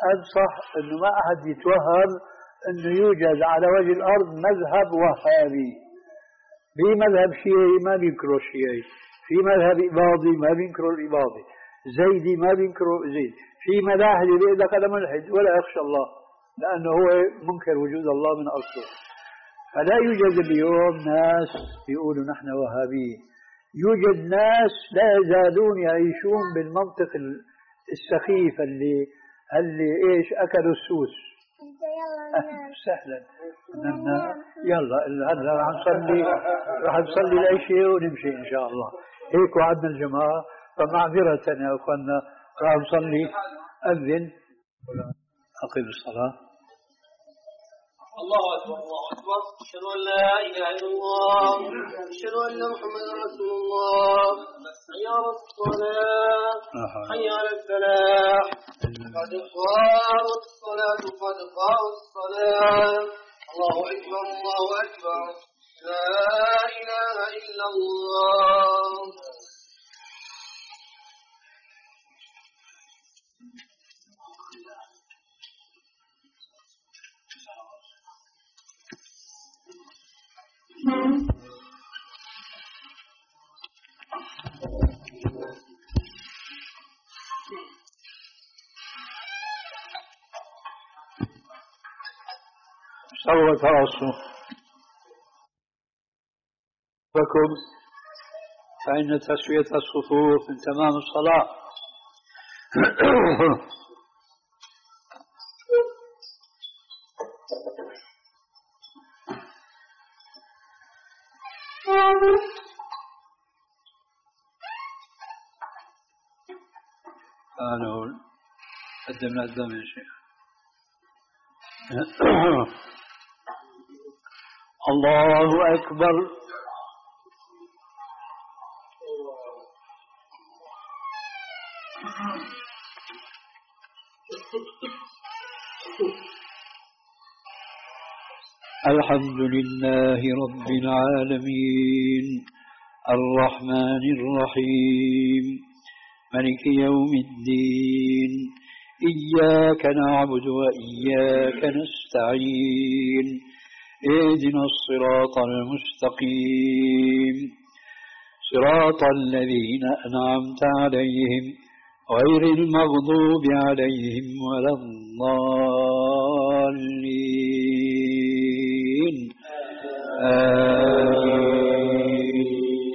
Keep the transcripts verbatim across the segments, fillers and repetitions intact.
أنصح أنه ما أحد يتوهم أنه يوجد على وجه الأرض مذهب وهابي. في مذهب شيعي ما بينكروا الشيعي، في مذهب إباضي ما بينكروا الإباضي، زيدي ما بينكروا زيد، في ملاحدة بيقول لك أنا ملحد ولا يخشى الله لأنه هو منكر وجود الله من أصله. فلا يوجد اليوم ناس يقولوا نحن وهابيين، يوجد ناس لا يزالون يعيشون بالمنطق السخيف اللي اللي ايش اكلوا السوس. سهلا ننام يلا هلا راح نصلي راح نصلي العشاء ونمشي ان شاء الله. هيك وعدنا الجماعه، فمعذرة يا اخواننا راح نصلي. اذن اقيم الصلاه. الله أكبر الله أكبر. أشهد أن لا إله إلا الله، أشهد أن محمدا رسول الله. حي على الصلاة، حي على الفلاح، قد قامت الصلاة قد قامت الصلاة. الله أكبر الله أكبر، لا إله إلا الله. سوى تراصوا بكم فإن تسوية الصفوف من تمام الصلاة. أنا قدمنا الدم يا شيخ. الله أكبر. الحمد لله رب العالمين الرحمن الرحيم مالك يوم الدين إياك نعبد وإياك نستعين اهدنا الصراط المستقيم صراط الذين أنعمت عليهم غير المغضوب عليهم ولا الضالين آمين.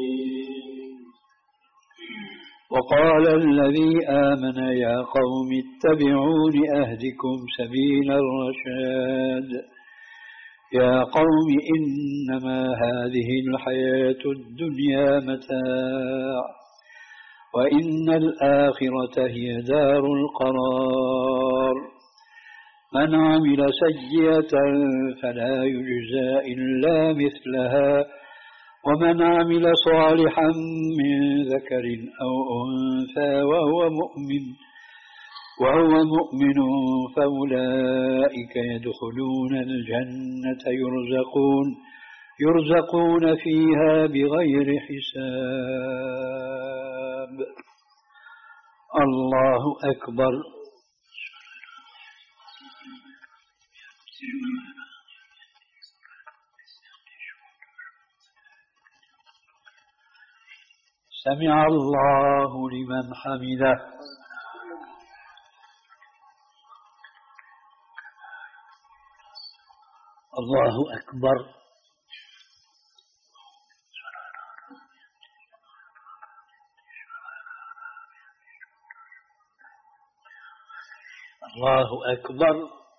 وقال الذي آمن يا قوم اتبعون أهدكم سبيل الرشاد يا قوم إنما هذه الحياة الدنيا متاع وإن الآخرة هي دار القرار من عمل سيئة فلا يجزى إلا مثلها ومن عمل صالحا من ذكر أو أنثى وهو مؤمن وهو مؤمن فأولئك يدخلون الجنة يرزقون يرزقون فيها بغير حساب. الله أكبر. سمع الله لمن حمده. الله أكبر. الله أكبر.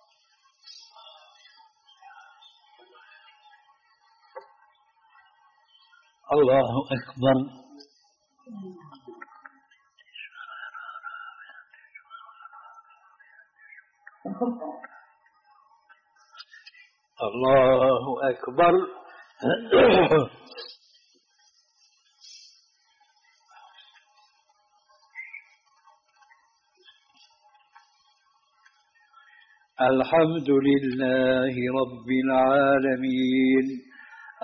الله أكبر. الله أكبر. الحمد لله رب العالمين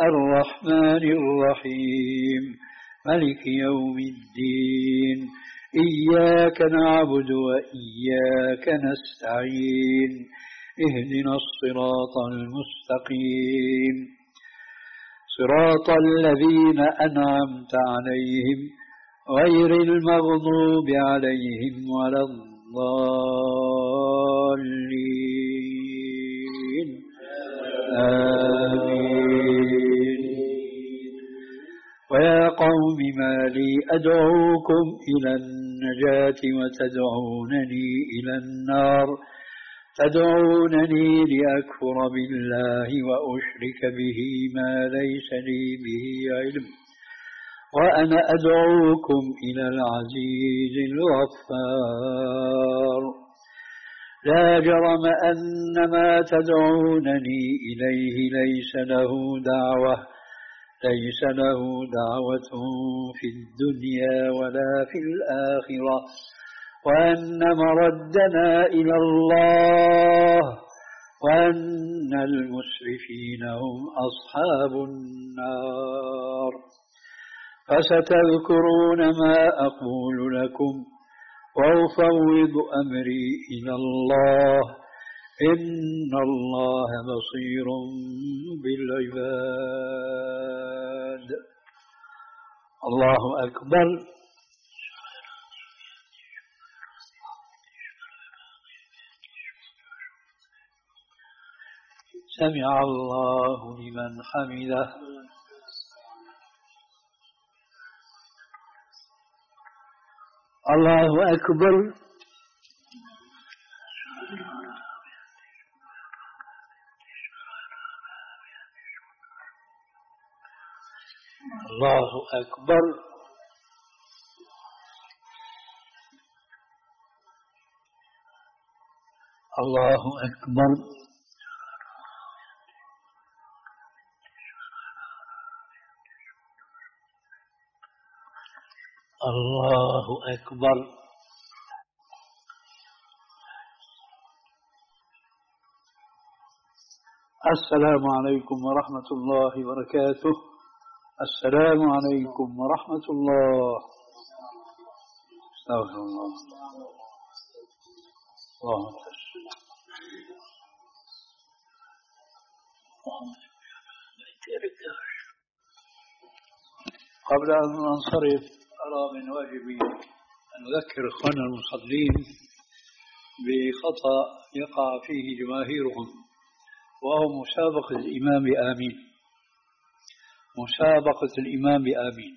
الرحمن الرحيم مالك يوم الدين إياك نعبد وإياك نستعين اهدنا الصراط المستقيم صراط الذين أنعمت عليهم غير المغضوب عليهم ولا الضالين آمين. ويا قوم ما لي أدعوكم إلى النجاة وتدعونني إلى النار تدعونني لأكفر بالله وأشرك به ما ليس لي به علم وأنا أدعوكم إلى العزيز الغفار لا جرم أن ما تدعونني إليه ليس له دعوة ليس له دعوة في الدنيا ولا في الآخرة وأن مردنا إلى الله وأن المسرفين هم أصحاب النار فستذكرون ما أقول لكم وأفوض أمري إلى الله إن الله بصير بالعباد. الله أكبر. سمع الله لمن حمده. الله أكبر. الله أكبر. الله أكبر. الله أكبر. السلام عليكم ورحمة الله وبركاته. السلام عليكم ورحمة الله. استغفر الله. اللهم قبل أن ننصرف أرى من واجبي أن أذكر إخواننا المصلين بخطأ يقع فيه جماهيرهم وهو مسابقة الإمام بآمين. مسابقة الإمام بآمين.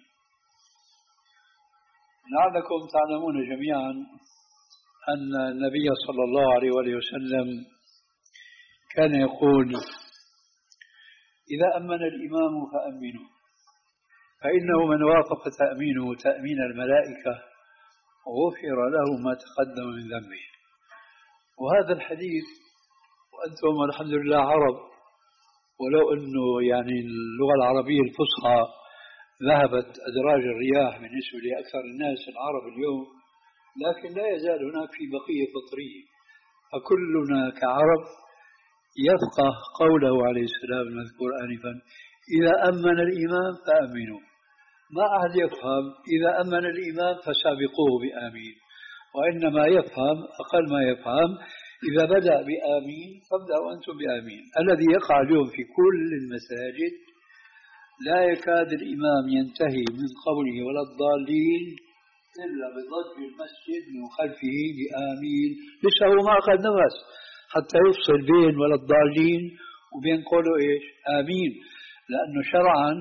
لعلكم تعلمون جميعا أن النبي صلى الله عليه وسلم كان يقول إذا أمن الإمام فأمنوا فإنه من وافق تأمينه تأمين الملائكة غفر له ما تقدم من ذنبه. وهذا الحديث وأنتم الحمد لله عرب، ولو أنه يعني اللغة العربية الفصحى ذهبت أدراج الرياح بالنسبة لأكثر الناس العرب اليوم، لكن لا يزال هناك في بقية فطرية، فكلنا كعرب يفقه قوله عليه السلام المذكور آنفا إذا أمن الإمام فأمنوا. ما أحد يفهم إذا أمن الإمام فسابقوه بآمين، وإنما يفهم أقل ما يفهم إذا بدأ بآمين فابدأوا أنتم بآمين. الذي يقع اليوم في كل المساجد لا يكاد الإمام ينتهي من قوله ولا الضالين إلا بضج المسجد من خلفه بآمين، لسه هو ما أخذ نفس حتى يفصل بين ولا الضالين وبين قوله إيش آمين، لأنه شرعا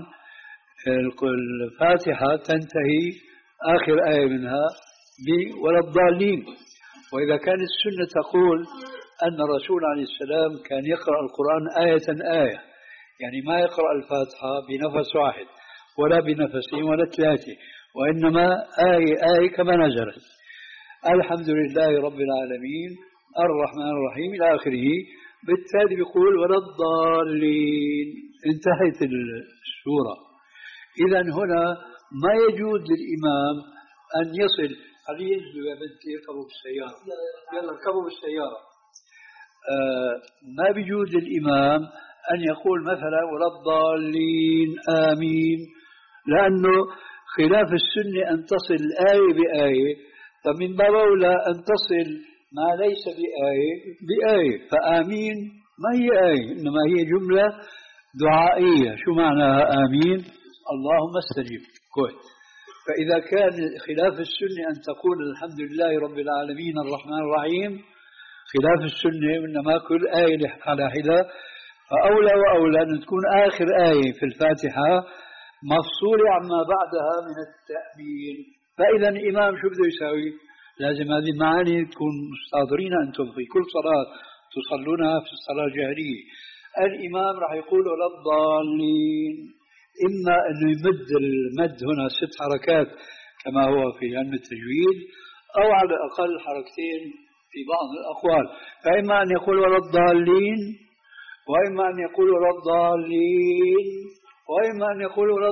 الفاتحة تنتهي آخر آية منها ولا الضالين. وإذا كانت السنة تقول أن الرسول عليه السلام كان يقرأ القرآن آية آية، يعني ما يقرأ الفاتحة بنفس واحد ولا بنفسين ولا ثلاثة، وإنما آية آية كما نزلت. الحمد لله رب العالمين الرحمن الرحيم إلى آخره، بالتالي بيقول ولا الضالين انتهت السورة. إذا هنا ما يجوز للإمام أن يصل خليه ينزلوا يا بنتي يركبوا بالسيارة، يلا اركبوا بالسيارة. آه ما بيجوز للإمام أن يقول مثلا ولا الضالين آمين، لأنه خلاف السنة أن تصل الآية بآية فمن باب أولى أن تصل ما ليس بآية بآية. فآمين ما هي آية، إنما هي جملة دعائية. شو معناها آمين؟ اللهم استجب. كويس. فإذا كان خلاف السنة أن تقول الحمد لله رب العالمين الرحمن الرحيم، خلاف السنة إنما كل آية على حدة، فأولى وأولى أن تكون آخر آية في الفاتحة مفصولة عما بعدها من التأمين. فإذا الإمام شو بده يساوي؟ لازم هذه المعاني تكون مستحضرين أنتم في كل صلاة تصلونها في الصلاة الجهرية. الإمام راح يقول ولا الضالين، إما أنه يمد المد هنا ست حركات كما هو في علم التجويد، أو على الأقل حركتين في بعض الأقوال. فإما أن يقول ولا الضالين، وإما أن يقول ولا الضالين، وإما أن يقول ولا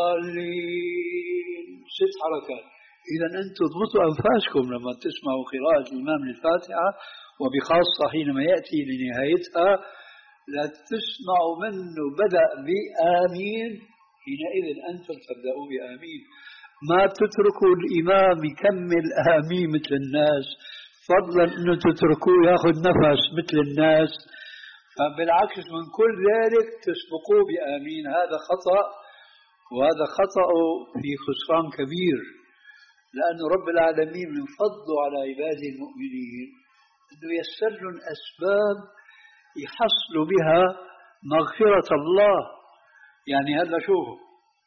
الضالين، ست حركات. إذا أنتم اضبطوا أنفاسكم لما تسمعوا قراءة الإمام للفاتحة، وبخاصة حينما يأتي لنهايتها لا تسمعوا منه بدأ بآمين، حينئذ أنتم تبدأوا بآمين. ما تتركوا الإمام يكمل آمين مثل الناس، فضلا أنه تتركوه يأخذ نفس مثل الناس، فبالعكس من كل ذلك تسبقوه بآمين. هذا خطأ، وهذا خطأ في خسران كبير، لأن رب العالمين من فضله على عباده المؤمنين أنه يسر لهم أسباب يحصل بها مغفرة الله. يعني هذا شوفوا،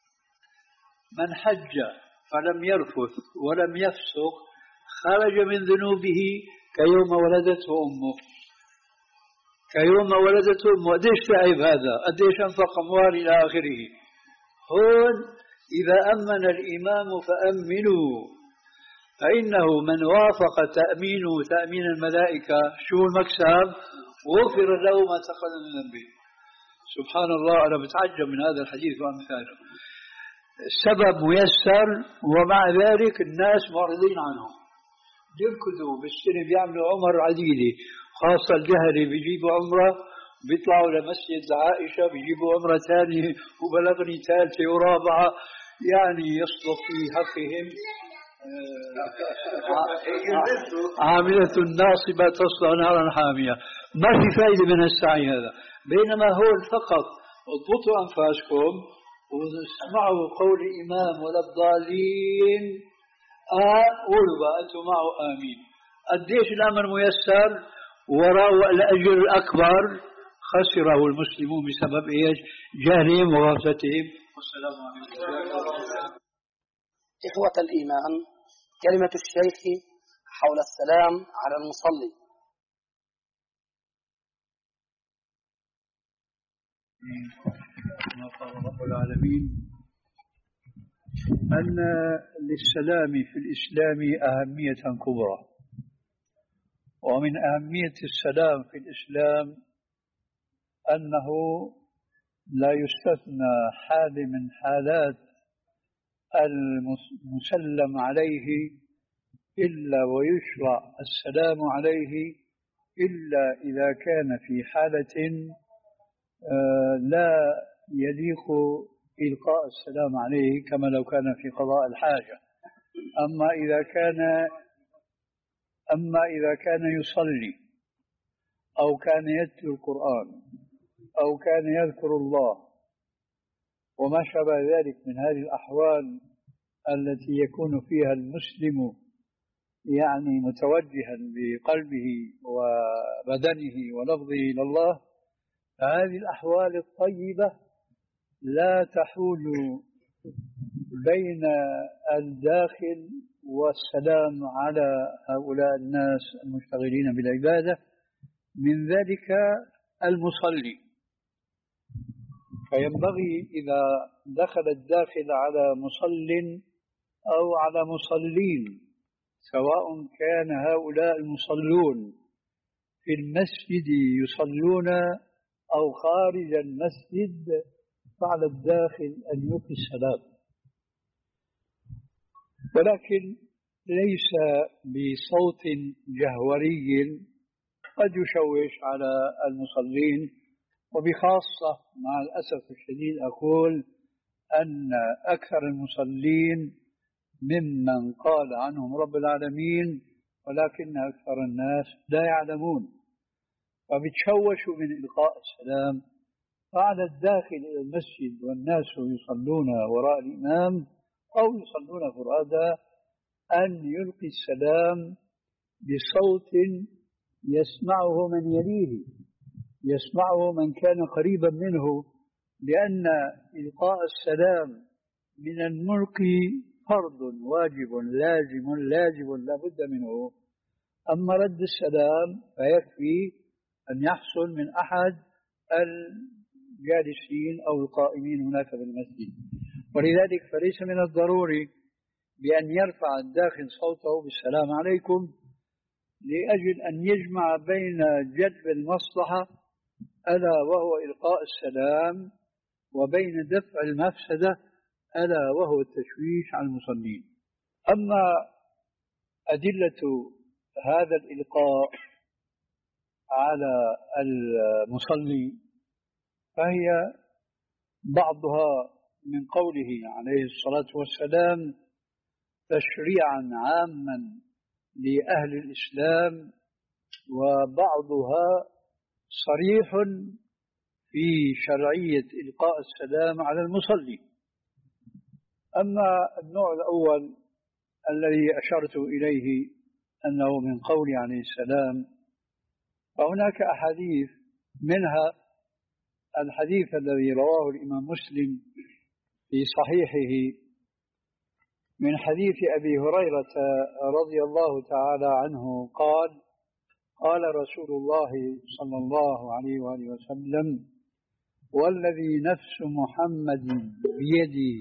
من حج فلم يرفث ولم يفسق خرج من ذنوبه كيوم ولدته أمه. كيوم ولدته أمه، قديش تعب هذا، قديش أنفق أموال إلى آخره. هون إذا أمن الإمام فأمنوا، فإنه من وافق تأمينه تأمين الملائكة شو المكسب؟ غفر له ما تقدم من ذنبه. سبحان الله، أنا بتعجب من هذا الحديث وأمثاله. السبب ميسر ومع ذلك الناس معرضين عنه، يركضوا بالسنة بيعملوا عمر عديدة، خاصة الجهري بيجيبوا عمرة بيطلعوا لمسجد عائشة بيجيبوا عمرة ثانية وبلغني ثالثة ورابعة، يعني يصدق في حقهم عاملة ناصبة تصلى نارا حامية. ما في فائدة من السعي هذا. بينما هو فقط اضبطوا أنفاسكم واسمعوا قول الإمام ولا الضالين، آه قولوا بقى أنتم معه آمين. قديش الأمر ميسر وراء الأجر الأكبر خسره المسلمون بسبب إيش؟ جهلهم وغفلتهم. والسلام عليكم. إخوة الإيمان، كلمة الشيخ حول السلام على المصلي. كما قال رب العالمين أن للسلام في الإسلام أهمية كبرى، ومن أهمية السلام في الإسلام أنه لا يستثنى حال من حالات المسلم عليه إلا ويشرع السلام عليه إلا إذا كان في حالة لا يليق إلقاء السلام عليه، كما لو كان في قضاء الحاجة. أما إذا كان أما إذا كان يصلي أو كان يتلو القرآن أو كان يذكر الله وما شابه ذلك من هذه الأحوال التي يكون فيها المسلم يعني متوجها بقلبه وبدنه ولفظه إلى الله، فهذه الأحوال الطيبة لا تحول بين الداخل والسلام على هؤلاء الناس المشتغلين بالعبادة، من ذلك المصلي. فينبغي إذا دخل الداخل على مصل أو على مصلين، سواء كان هؤلاء المصلون في المسجد يصلون أو خارج المسجد، فعلى الداخل أن يلقي السلام، ولكن ليس بصوت جهوري قد يشوش على المصلين. وبخاصة مع الأسف الشديد أقول أن أكثر المصلين ممن قال عنهم رب العالمين ولكن أكثر الناس لا يعلمون، فبتشوشوا من إلقاء السلام. فعلى الداخل إلى المسجد والناس يصلون وراء الإمام أو يصلون فرادا أن يلقي السلام بصوت يسمعه من يليه، يسمعه من كان قريبا منه، لأن إلقاء السلام من الملقي فرض واجب لازم لازم لا بد منه. أما رد السلام فيكفي أن يحصل من أحد الجالسين أو القائمين هناك في المسجد. ولذلك فليس من الضروري بأن يرفع الداخل صوته بالسلام عليكم لأجل أن يجمع بين جلب المصلحة ألا وهو إلقاء السلام وبين دفع المفسدة ألا وهو التشويش على المصلين. أما أدلة هذا الإلقاء على المصلي فهي بعضها من قوله عليه الصلاة والسلام تشريعا عاما لأهل الإسلام، وبعضها صريح في شرعية إلقاء السلام على المصلي. أما النوع الأول الذي أشرت إليه أنه من قول عليه السلام، فهناك أحاديث، منها الحديث الذي رواه الإمام مسلم في صحيحه من حديث أبي هريرة رضي الله تعالى عنه قال: قال رسول الله صلى الله عليه وآله وسلم: والذي نفس محمد بيدي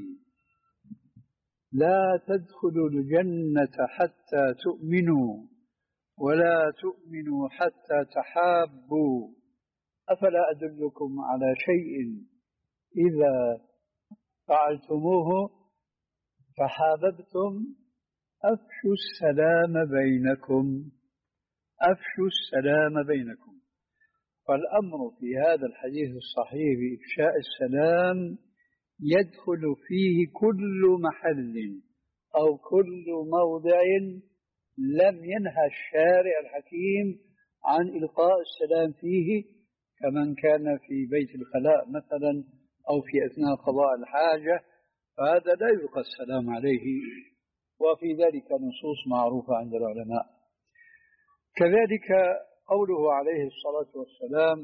لا تدخلوا الجنة حتى تؤمنوا ولا تؤمنوا حتى تحابوا، أفلا أدلكم على شيء إذا فعلتموه فحاببتم أفشوا السلام بينكم أفشوا السلام بينكم. فالأمر في هذا الحديث الصحيح بإفشاء السلام يدخل فيه كل محل أو كل موضع لم ينهى الشارع الحكيم عن إلقاء السلام فيه، كمن كان في بيت الخلاء مثلا أو في أثناء قضاء الحاجة، فهذا لا يلقى السلام عليه، وفي ذلك نصوص معروفة عند العلماء. كذلك قوله عليه الصلاة والسلام،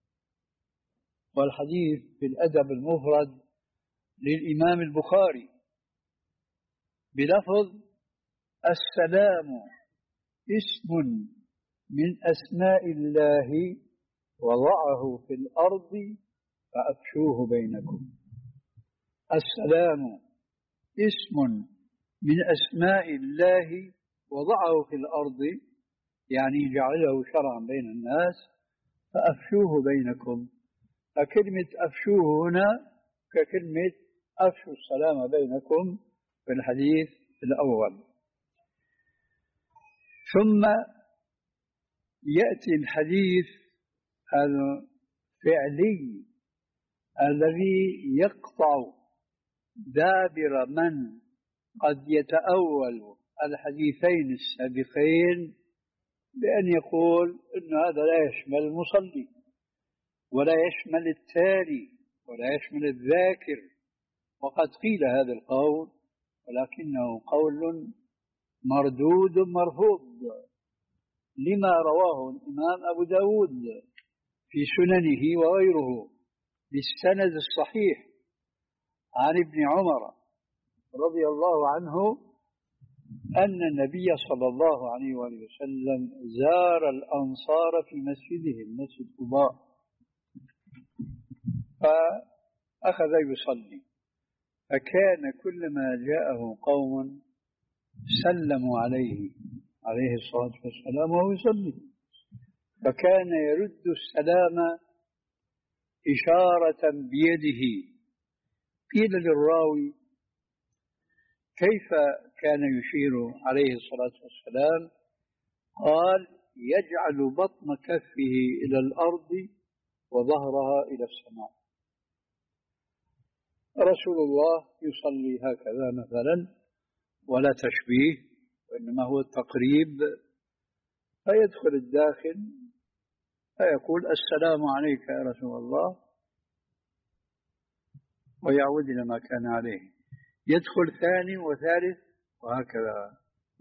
والحديث في الأدب المفرد للإمام البخاري بلفظ: السلام اسم من أسماء الله وضعه في الأرض فأفشوه بينكم. السلام اسم من أسماء الله وضعه في الأرض، يعني جعله شرعا بين الناس، فأفشوه بينكم. فكلمة أفشوه هنا ككلمة أفشوا السلام بينكم في الحديث الأول. ثم يأتي الحديث الفعلي الذي يقطع دابر من قد يتأول الحديثين السابقين بأن يقول إن هذا لا يشمل المصلي ولا يشمل التالي ولا يشمل الذاكر، وقد قيل هذا القول ولكنه قول مردود مرفوض لما رواه الإمام أبو داود في سننه وغيره بالسند الصحيح عن ابن عمر رضي الله عنه أن النبي صلى الله عليه وآله وسلم زار الأنصار في مسجدهم مسجد قباء، فأخذ يصلي، فكان كلما جاءه قوم سلموا عليه عليه الصلاة والسلام وهو يصلي، فكان يرد السلام إشارة بيده. قيل للراوي: كيف كان يشير عليه الصلاة والسلام؟ قال: يجعل بطن كفه إلى الأرض وظهرها إلى السماء. رسول الله يصلي هكذا مثلا ولا تشبيه، وإنما هو التقريب. فيدخل الداخل فيقول السلام عليك يا رسول الله، ويعود إلى ما كان عليه. يدخل ثاني وثالث وهكذا.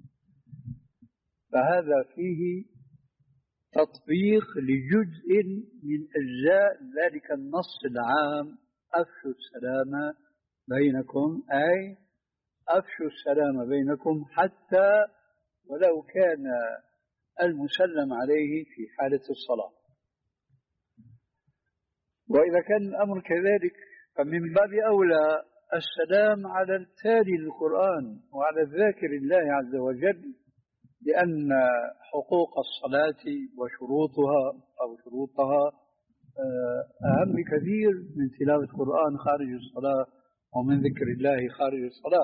فهذا فيه تطبيق لجزء من أجزاء ذلك النص العام: أفشوا السلام بينكم، أي أفشوا السلام بينكم حتى ولو كان المسلم عليه في حالة الصلاة. وإذا كان الأمر كذلك فمن باب أولى السلام على التالي للقرآن وعلى الذاكر الله عز وجل، لأن حقوق الصلاة وشروطها أو شروطها أهم كثير من تلاوة القرآن خارج الصلاة ومن ذكر الله خارج الصلاة.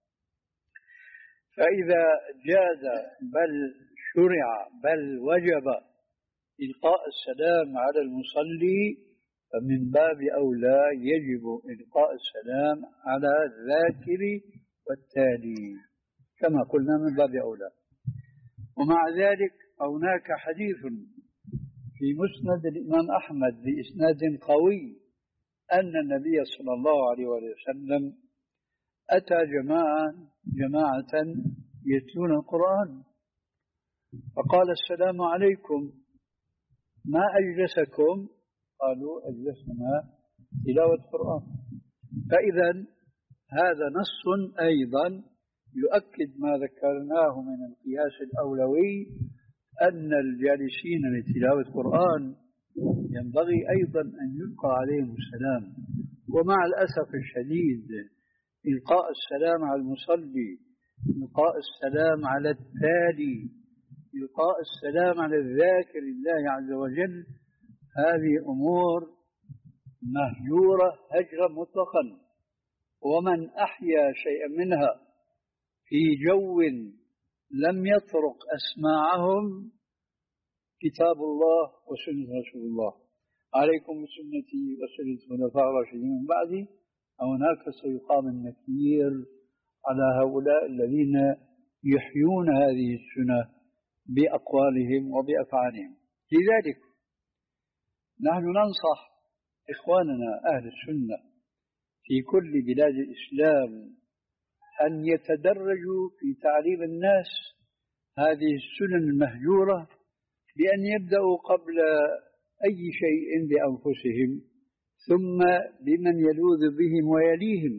فإذا جاز بل شرع بل وجب إلقاء السلام على المصلي، فمن باب أولى يجب إلقاء السلام على الذاكر والتالي كما قلنا من باب أولى. ومع ذلك هناك حديث في مسند الإمام أحمد بإسناد قوي أن النبي صلى الله عليه وسلم أتى جماعة جماعة يتلون القرآن فقال: السلام عليكم، ما أجلسكم؟ قالوا: أجلسنا تلاوة القرآن. فإذا هذا نص أيضا يؤكد ما ذكرناه من القياس الأولوي، أن الجالسين لتلاوة القرآن ينبغي أيضا أن يلقى عليهم السلام. ومع الأسف الشديد إلقاء السلام على المصلي، إلقاء السلام على التالي، إلقاء السلام على الذاكر الله عز وجل، هذه أمور مهجورة هجرا مطلقا. ومن أحيا شيئا منها في جو لم يطرق أسماعهم كتاب الله وسنة رسول الله، عليكم بسنتي وسنة الخلفاء الراشدين من بعدي، هناك سيقام النكير على هؤلاء الذين يحيون هذه السنة بأقوالهم وبأفعالهم. لذلك نحن ننصح إخواننا أهل السنة في كل بلاد الإسلام أن يتدرجوا في تعليم الناس هذه السنن المهجورة، بأن يبدأوا قبل أي شيء بأنفسهم، ثم بمن يلوذ بهم ويليهم،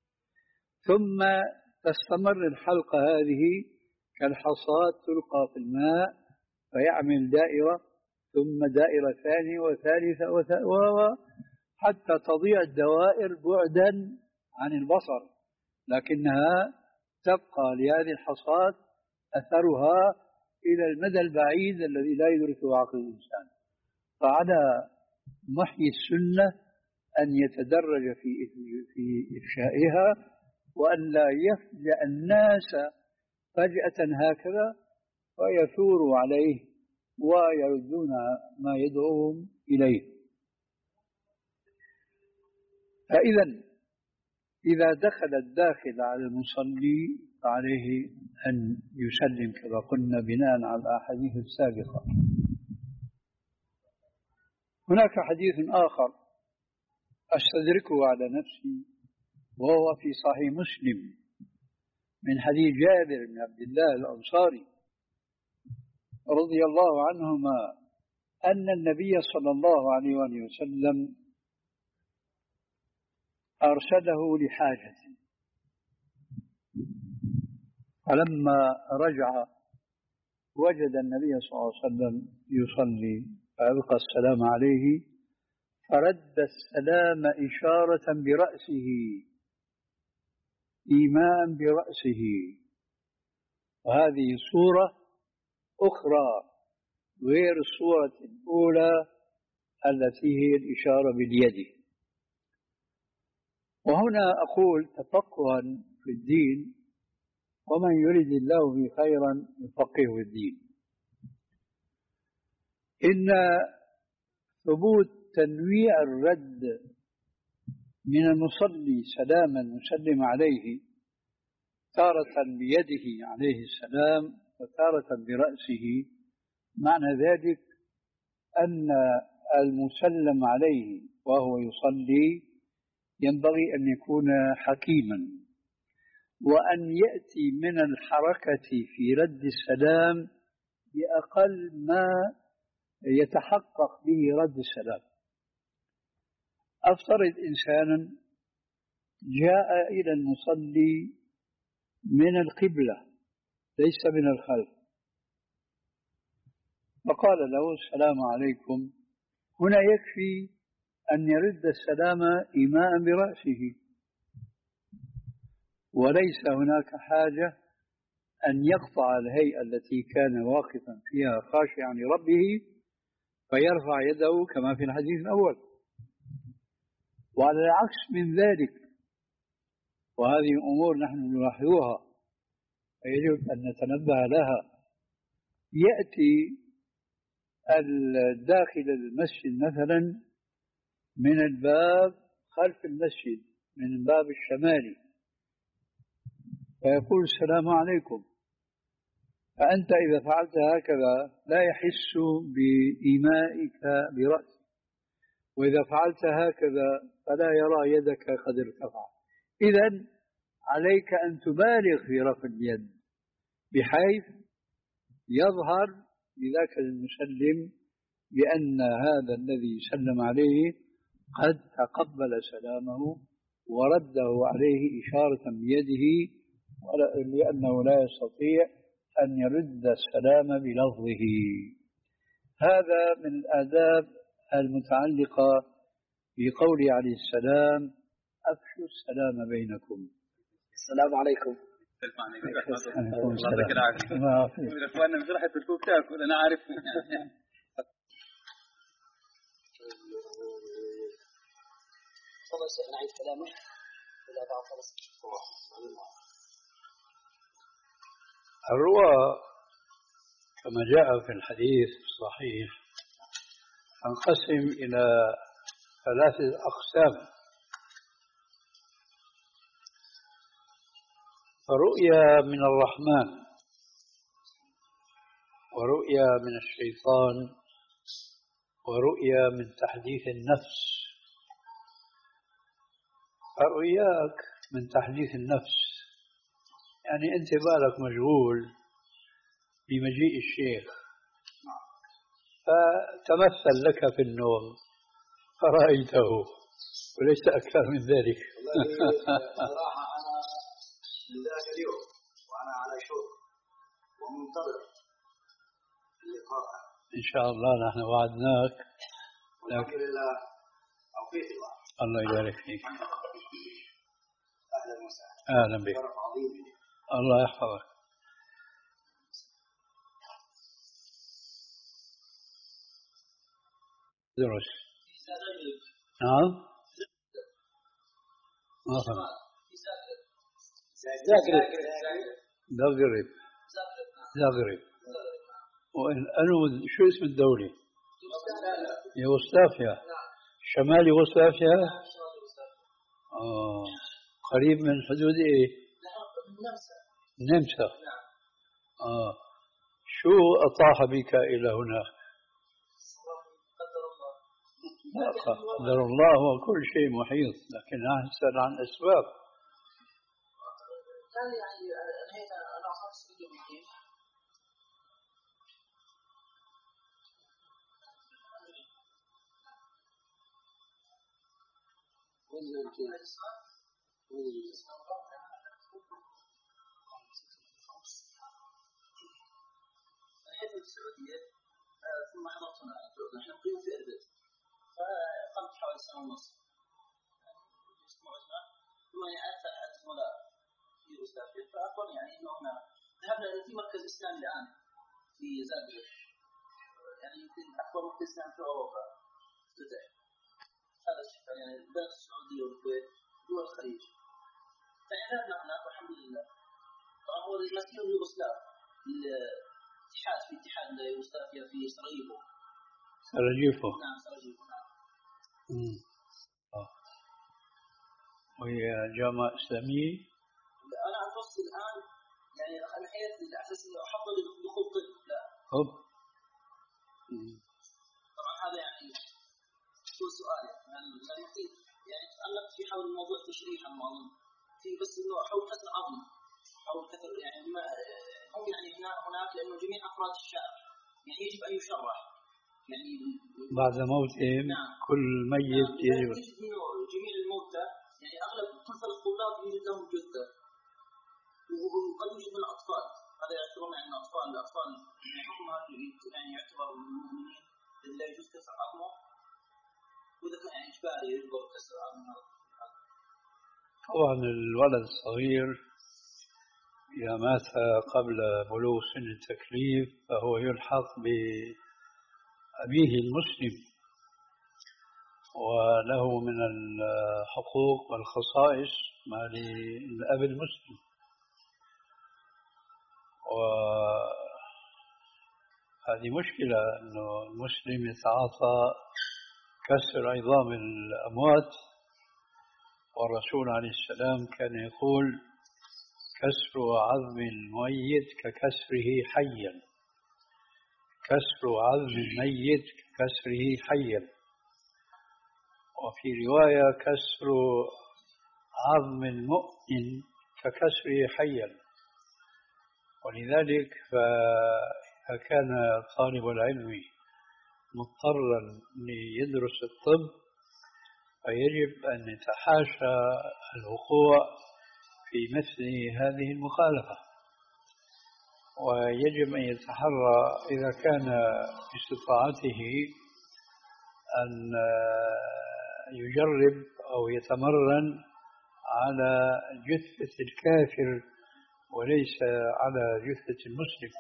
ثم تستمر الحلقة هذه كالحصاد تلقى في الماء فيعمل دائرة، ثم دائرة ثانية وثالثة وثالثة حتى تضيع الدوائر بعدا عن البصر، لكنها تبقى لهذه الحصاد أثرها إلى المدى البعيد الذي لا يدركه عقل الإنسان. فعلى محيي السنة أن يتدرج في في إفشائها، وأن لا يفجأ الناس فجأة هكذا ويثوروا عليه ويردون ما يدعوهم إليه. فإذا إذا دخل الداخل على المصلي فعليه أن يسلم كما قلنا بناء على الأحاديث السابقة. هناك حديث آخر أستدركه على نفسي وهو في صحيح مسلم من حديث جابر بن عبد الله الأنصاري رضي الله عنهما أن النبي صلى الله عليه وسلم أرسله لحاجة، فلما رجع وجد النبي صلى الله عليه وسلم يصلي فألقى السلام عليه، فرد السلام إشارة برأسه إيماء برأسه. وهذه صورة أخرى غير الصورة الأولى التي هي الإشارة باليد. وهنا أقول تفقها في الدين، ومن يريد الله به خيرا يفقهه في الدين. إن ثبوت تنويع الرد من المصلي سلاما مسلم عليه تارة بيده عليه السلام وتارة برأسه. معنى ذلك أن المسلم عليه وهو يصلي ينبغي أن يكون حكيما، وأن يأتي من الحركة في رد السلام بأقل ما يتحقق به رد السلام. أفترض إنسانا جاء إلى المصلي من القبلة ليس من الخلف، فقال له السلام عليكم، هنا يكفي أن يرد السلام إيماء برأسه، وليس هناك حاجة أن يقطع الهيئة التي كان واقفا فيها خاشعا لربه فيرفع يده كما في الحديث الأول. وعلى العكس من ذلك، وهذه أمور نحن نلاحظها فيجب أن نتنبه لها، يأتي الداخل المسجد مثلا من الباب خلف المسجد من الباب الشمالي فيقول السلام عليكم، فأنت إذا فعلت هكذا لا يحس بإيمائك برأسك، وإذا فعلت هكذا فلا يرى يدك قد ارتفعت. إذن عليك أن تبالغ في رفع اليد بحيث يظهر لذاك المسلم بأن هذا الذي سلم عليه قد تقبل سلامه ورده عليه إشارة بيده، لأنه لا يستطيع أن يرد السلام بلفظه. هذا من الآداب المتعلقة بقوله عليه السلام أفشوا السلام بينكم. السلام عليكم. الله يعطيك العافية. إخواننا مش راح يتركوك تاكل، أنا عارف. تفضل شيخ نعيد كلامه إذا بعد خلص. الرواة كما جاء في الحديث الصحيح تنقسم إلى ثلاثة أقسام: رؤيا من الرحمن، ورؤيا من الشيطان، ورؤيا من تحديث النفس. فرؤياك من تحديث النفس يعني أنت بالك مشغول بمجيء الشيخ فتمثل لك في النوم فرأيته، وليس أكثر من ذلك. صراحة أنا من ذاك اليوم وأنا على شوق ومنتظر اللقاء إن شاء الله. نحن وعدناك. والحمد لله أوفيت الله. الله يبارك فيك. أهلا وسهلا. أهلا بك. شرف عظيم. الله يحفظك. درس. نعم. ما فهم. زاغرب. زاغرب. زاغرب. وإن أنو شو اسم الدولة؟ يوغوسلافيا. شمال يوغوسلافيا. آه. قريب من حدود إيه؟ النمسا. آه. شو أطاح بك إلى هناك؟ قدر الله، هو كل شيء محيط، لكن أسأل عن أسباب. كان يعني أنهينا العصر السعودي والدين. أنهيت السعودية ثم حضرت هنا الأردن. نحن نقيم في إربد، فقمت حوالي سنة ونص. اسمعنا ثم يعني أتحدث ولا في يوغوسلافيا، فأقول يعني إنه هنا ذهبنا في مركز إسلامي الآن في زاغرب، يعني يمكن أكبر مركز إسلامي في أوروبا فتح. هذا الشيء يعني بين السعودية والكويت دول الخليج. فذهبنا هناك والحمد لله. طبعا هو المسجد اليوغوسلاف الاتحاد في اتحاد يوغوسلافيا في سراييفو. سراييفو. نعم سراييفو. نعم. امم. اه. وهي جامعة إسلامية. أنا أدرس قصدي الآن يعني أنا حيث على أساس إنه أحضر دخول طب لا. طب. طبعا هذا يعني هو سؤال يعني لأنه في يعني تألق في حول الموضوع تشريحا ما أظن في بس إنه حول كسر عظم حول كسر يعني ما هم يعني هنا هناك لأنه جميع أفراد الشعب يعني يجب أن يشرح يعني بعد موتهم نعم. كل ميت نعم. يجب يجب إنه جميع الموتى يعني أغلب كل الطلاب يوجد لهم جثة وقد يوجد من الأطفال هذا يعتبرون يعني الأطفال الأطفال يعني حكمها يعني يعتبر المؤمنين الذي لا يجوز كسر عظمه وإذا كان يعني إجباري يجبر كسر عظمه. طبعا الولد الصغير إذا مات قبل بلوغ سن التكليف فهو يلحق بأبيه المسلم وله من الحقوق والخصائص ما للأب المسلم وهذه مشكلة أنه المسلم يتعاطى كسر عظام الأموات والرسول عليه السلام كان يقول كسر عظم الميت ككسره حيا كسر عظم الميت ككسره حيا وفي رواية كسر عظم المؤمن ككسره حيا ولذلك فإذا كان طالب العلم مضطرا ليدرس الطب فيجب أن يتحاشى الوقوع في مثل هذه المخالفة ويجب أن يتحرى إذا كان باستطاعته أن يجرب أو يتمرن على جثة الكافر وليس على جثة المسلم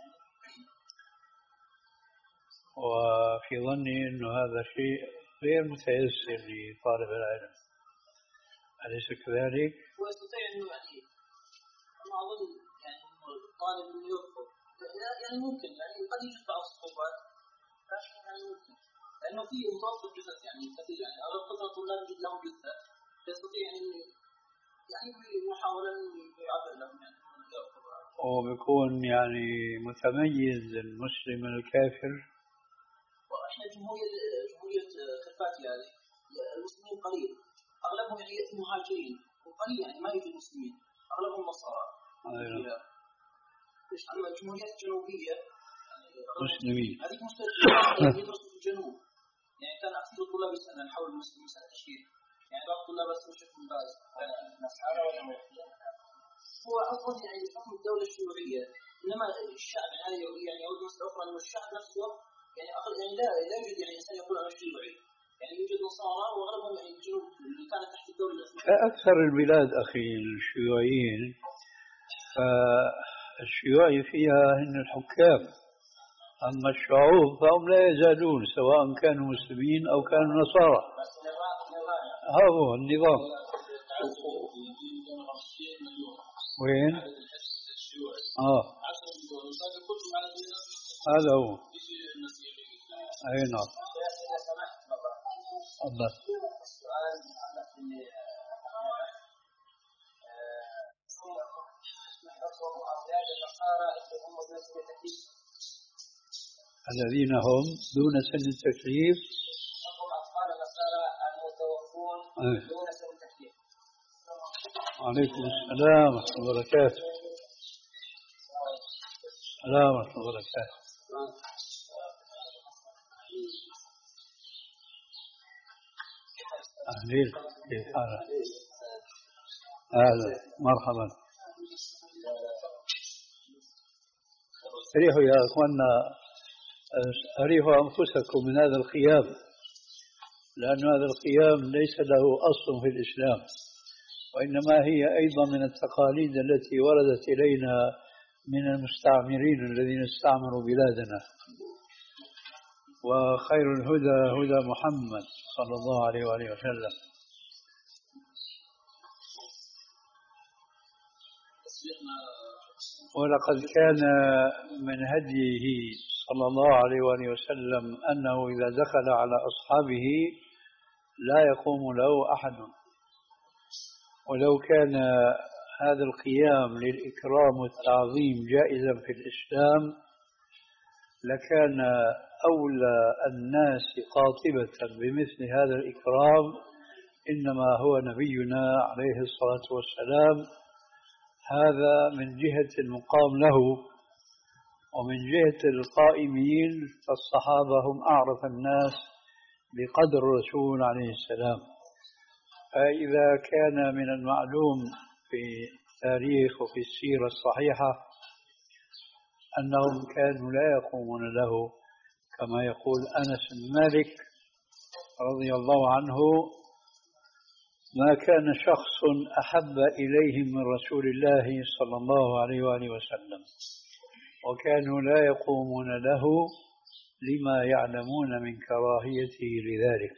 وفي ظني أن هذا شيء غير متيسر لطالب العلم أليس كذلك؟ ويستطيع أنه يعني أنا أظن يعني الطالب أنه يرفض يعني ممكن يعني قد يوجد بعض الصعوبات لكن يعني ممكن لأنه في متوسط جثث يعني كثير يعني أغلب قطع الطلاب يجد لهم جثة يستطيع يعني يعني محاولة يعبر لهم يعني يرفض وبيكون يعني متميز المسلم الكافر وإحنا جمهورية جمهورية كرباتيا هذه المسلمين قليل أغلبهم يعني مهاجرين وقليل يعني ما يوجد مسلمين أغلبهم نصارى. أيوة. أما الجمهوريات الجنوبية يعني مسلمين هذه مسلمين يدرسوا في الجنوب يعني كان أكثر الطلاب يسألون حول المسلمين مسألة التشهير يعني بعض الطلاب استشهدوا من باز مسألة ولا هو أصلا يعني حكم الدولة الشيوعية إنما الشعب يعني يعني أو مسألة أخرى إنه الشعب نفسه يعني أقل يعني لا لا يوجد يعني إنسان يقول أنا شيوعي يعني يوجد نصارى وأغلبهم يعني الجنوب اللي كانت تحت الدولة العثمانية. أكثر البلاد أخي الشيوعيين فالشيوعي فيها هن الحكام أما الشعوب فهم لا يزالون سواء كانوا مسلمين أو كانوا نصارى هذا هو النظام. وين؟ آه هذا هو أي نعم. الله الذين هم دون سن التكليف دون سن التكليف. عليكم السلام ورحمة الله وبركاته. السلام ورحمة الله وبركاته. أهلين كيف حالك؟ أهلا مرحبا. استريحوا يا أخوانا أريحوا أنفسكم من هذا الخيام لأن هذا الخيام ليس له أصل في الإسلام وإنما هي أيضا من التقاليد التي وردت إلينا من المستعمرين الذين استعمروا بلادنا وخير الهدى هدى محمد صلى الله عليه وآله وسلم. ولقد كان من هديه صلى الله عليه وآله وسلم أنه إذا دخل على أصحابه لا يقوم له أحد ولو كان هذا القيام للإكرام والتعظيم جائزا في الإسلام لكان أولى الناس قاطبة بمثل هذا الإكرام إنما هو نبينا عليه الصلاة والسلام. هذا من جهة المقام له، ومن جهة القائمين فالصحابة هم أعرف الناس بقدر الرسول عليه السلام. فإذا كان من المعلوم في التاريخ وفي السيرة الصحيحة أنهم كانوا لا يقومون له، كما يقول أنس بن مالك رضي الله عنه: ما كان شخص أحب إليهم من رسول الله صلى الله عليه وآله وسلم، وكانوا لا يقومون له لما يعلمون من كراهيته لذلك.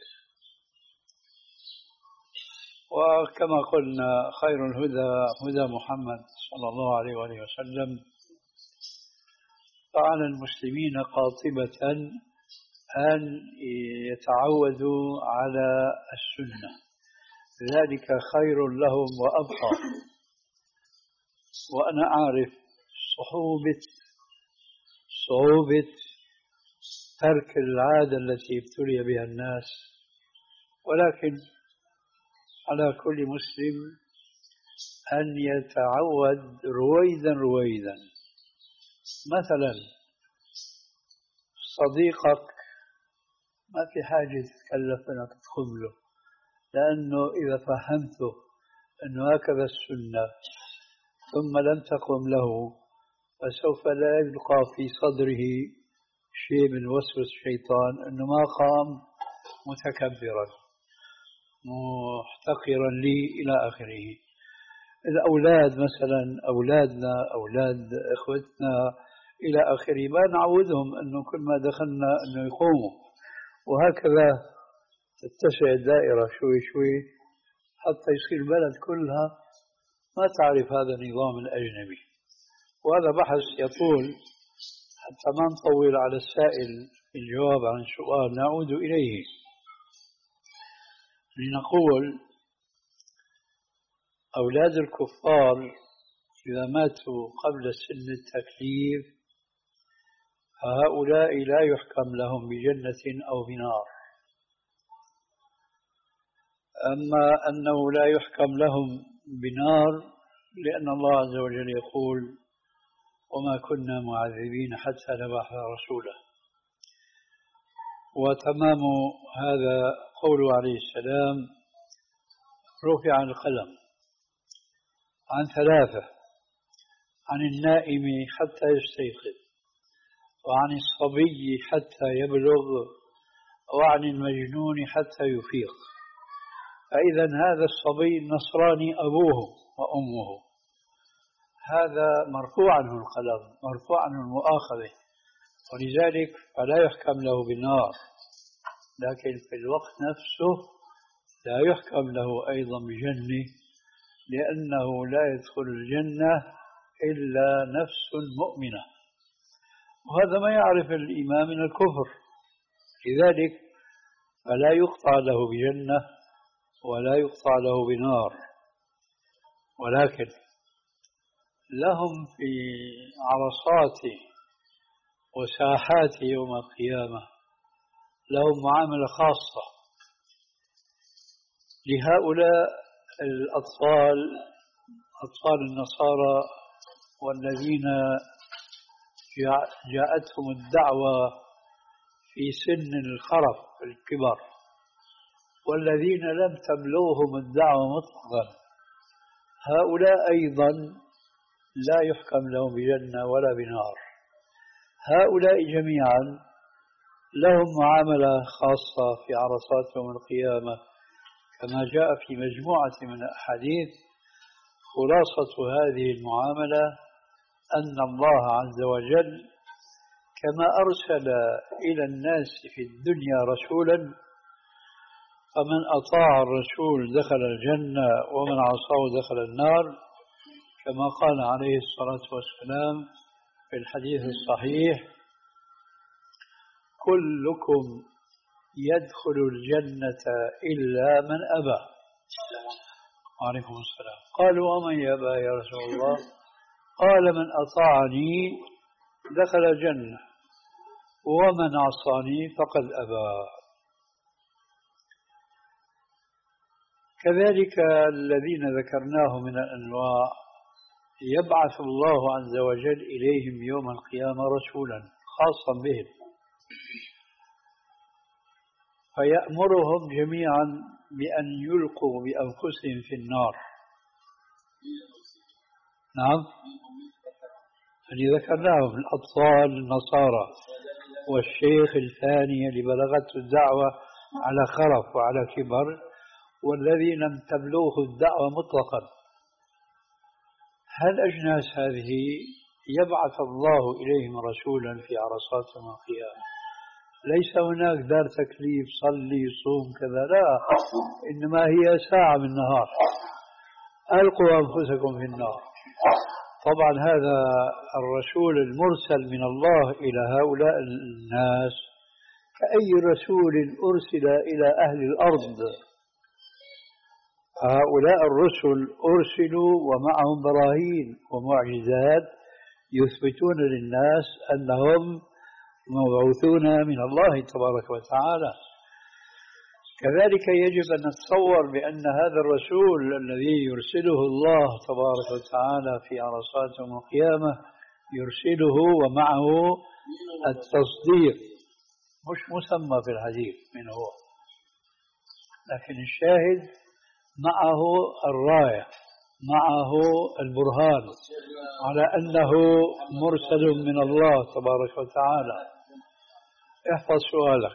وكما قلنا خير الهدى هدى محمد صلى الله عليه وآله وسلم، فعلى المسلمين قاطبة أن يتعودوا على السنة، ذلك خير لهم وأبقى. وأنا أعرف صعوبة صعوبة ترك العادة التي ابتلي بها الناس، ولكن على كل مسلم أن يتعود رويدا رويدا. مثلا صديقك ما في حاجة تتكلف أنك تدخل له، لأنه إذا فهمته أنه هكذا السنة ثم لم تقم له فسوف لا يبقى في صدره شيء من وسوسة الشيطان أنه ما قام متكبرا محتقرا لي إلى آخره. الأولاد مثلا، أولادنا أولاد إخوتنا إلى آخره، ما نعودهم أنه كل ما دخلنا أنه يقوموا، وهكذا تتسع الدائرة شوي شوي حتى يصير البلد كلها ما تعرف هذا النظام الأجنبي. وهذا بحث يطول حتى ما نطول على السائل الجواب عن سؤال نعود إليه، لنقول أولاد الكفار إذا ماتوا قبل سن التكليف فهؤلاء لا يحكم لهم بجنة أو بنار. أما أنه لا يحكم لهم بنار لأن الله عز وجل يقول: وما كنا معذبين حتى نبعث رسولا. وتمام هذا قوله عليه السلام: رفع القلم عن ثلاثة: عن النائم حتى يستيقظ، وعن الصبي حتى يبلغ، وعن المجنون حتى يفيق. فإذا هذا الصبي النصراني أبوه وأمه، هذا مرفوع عنه القلم، مرفوع عنه المؤاخذة، ولذلك فلا يحكم له بالنار. لكن في الوقت نفسه لا يحكم له أيضا بجنة، لأنه لا يدخل الجنة إلا نفس مؤمنة، وهذا ما يعرف الإيمان من الكفر، لذلك فلا يقطع له بجنة ولا يقطع له بنار. ولكن لهم في عرصات وساحات يوم القيامة لهم معاملة خاصة. لهؤلاء الأطفال، أطفال النصارى والذين جاءتهم الدعوة في سن الخرف الكبر، والذين لم تبلغهم الدعوة مطلقا، هؤلاء أيضا لا يحكم لهم بجنة ولا بنار. هؤلاء جميعا لهم معاملة خاصة في عرصات يوم القيامة، كما جاء في مجموعة من الأحاديث. خلاصة هذه المعاملة أن الله عز وجل كما أرسل إلى الناس في الدنيا رسولا، فمن أطاع الرسول دخل الجنة ومن عصاه دخل النار، كما قال عليه الصلاة والسلام في الحديث الصحيح: كلكم يدخل الجنة إلا من أبى. وعليكم السلام. قالوا ومن يأبى يا رسول الله؟ قال من أطاعني دخل الجنة ومن عصاني فقد أبى. كذلك الذين ذكرناه من الأنواع يبعث الله عز وجل إليهم يوم القيامة رسولا خاصا بهم فيأمرهم جميعا بأن يلقوا بأنفسهم في النار. نعم، اللي ذكرناه من الأطفال النصارى والشيخ الثاني اللي بلغته الدعوة على خرف وعلى كبر والذي لم تبلغه الدعوة مطلقا. هالأجناس هذه يبعث الله إليهم رسولا في عرصات يوم القيامة. ليس هناك دار تكليف صلي صوم كذا، لا، إنما هي ساعة من النهار ألقوا أنفسكم في النار. طبعا هذا الرسول المرسل من الله إلى هؤلاء الناس كأي رسول أرسل إلى أهل الأرض. هؤلاء الرسل أرسلوا ومعهم براهين ومعجزات يثبتون للناس أنهم مبعوثون من الله تبارك وتعالى. كذلك يجب أن نتصور بأن هذا الرسول الذي يرسله الله تبارك وتعالى في عرصات يوم القيامة يرسله ومعه التصديق، مش مسمى في الحديث من هو، لكن الشاهد معه الراية، معه البرهان على أنه مرسل من الله تبارك وتعالى. احفظ سؤالك.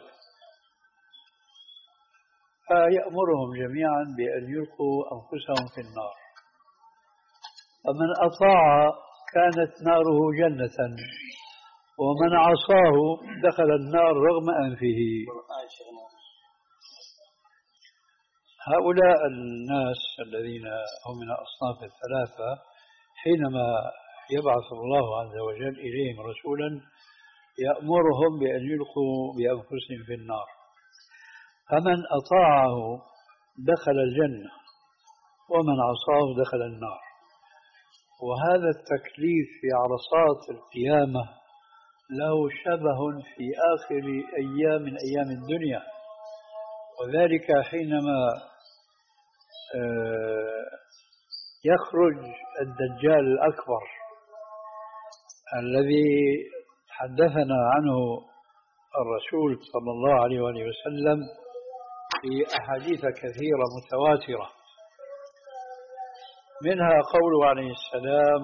فيأمرهم جميعا بأن يلقوا أنفسهم في النار، فمن أطاع كانت ناره جنة ومن عصاه دخل النار رغم أنفه. هؤلاء الناس الذين هم من الأصناف الثلاثة حينما يبعث الله عز وجل إليهم رسولا يأمرهم بأن يلقوا بأنفسهم في النار، فمن أطاعه دخل الجنة ومن عصاه دخل النار. وهذا التكليف في عرصات القيامة له شبه في آخر أيام من أيام الدنيا، وذلك حينما يخرج الدجال الأكبر الذي حدثنا عنه الرسول صلى الله عليه وآله وسلم في أحاديث كثيرة متواترة، منها قوله عليه السلام: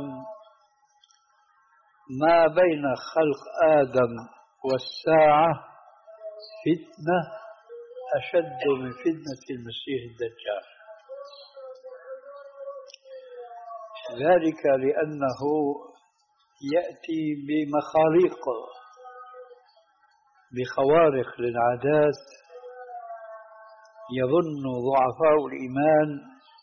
ما بين خلق آدم والساعة فتنة أشد من فتنة المسيح الدجال. ذلك لأنه يأتي بمخاريق، بخوارق للعادات يظن ضعفاء الإيمان